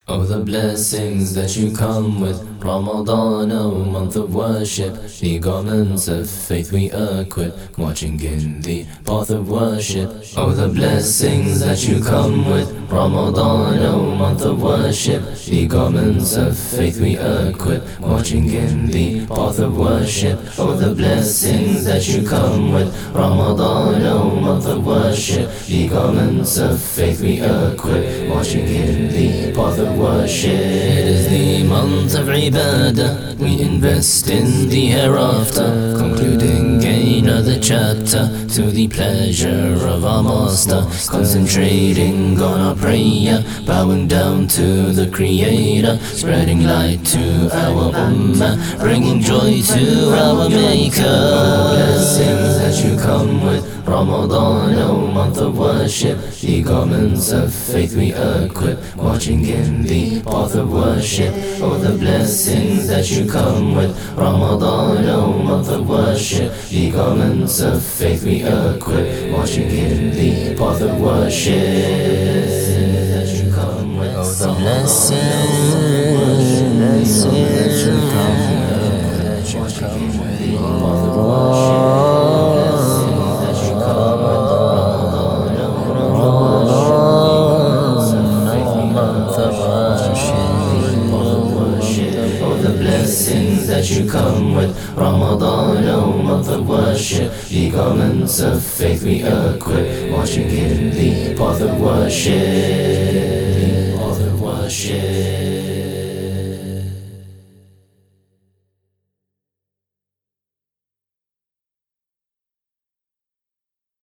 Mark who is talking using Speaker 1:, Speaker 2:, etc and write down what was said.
Speaker 1: Oh, the blessings that you come with, Ramadan, oh month of worship, the garments of faith we equip, marching in the path of worship. Oh, the blessings that you come with, Ramadan, oh month of worship, the garments of faith we equip, marching in the path of worship. Oh, the blessings that you come with, Ramadan, oh month of worship, the garments of faith we equip, marching in the path of worship. It is the month of ibadah, we invest in the hereafter, concluding another chapter to the pleasure of our master, concentrating on our prayer, bowing down to the creator, spreading light to our ummah, bringing joy to our maker. Oh, blessings that you come with, Ramadan, oh month of worship, the garments of faith we equip, marching in the path of worship. Oh, the blessings that you come with, Ramadan, oh month of worship, the garments of faith we equip, marching in the path of worship. That you come with,
Speaker 2: oh the blessings that you come with, marching in the path of worship.
Speaker 1: Blessings that you come with, Ramadan, oh month of worship, the garments of faith we equip, marching in the path of worship.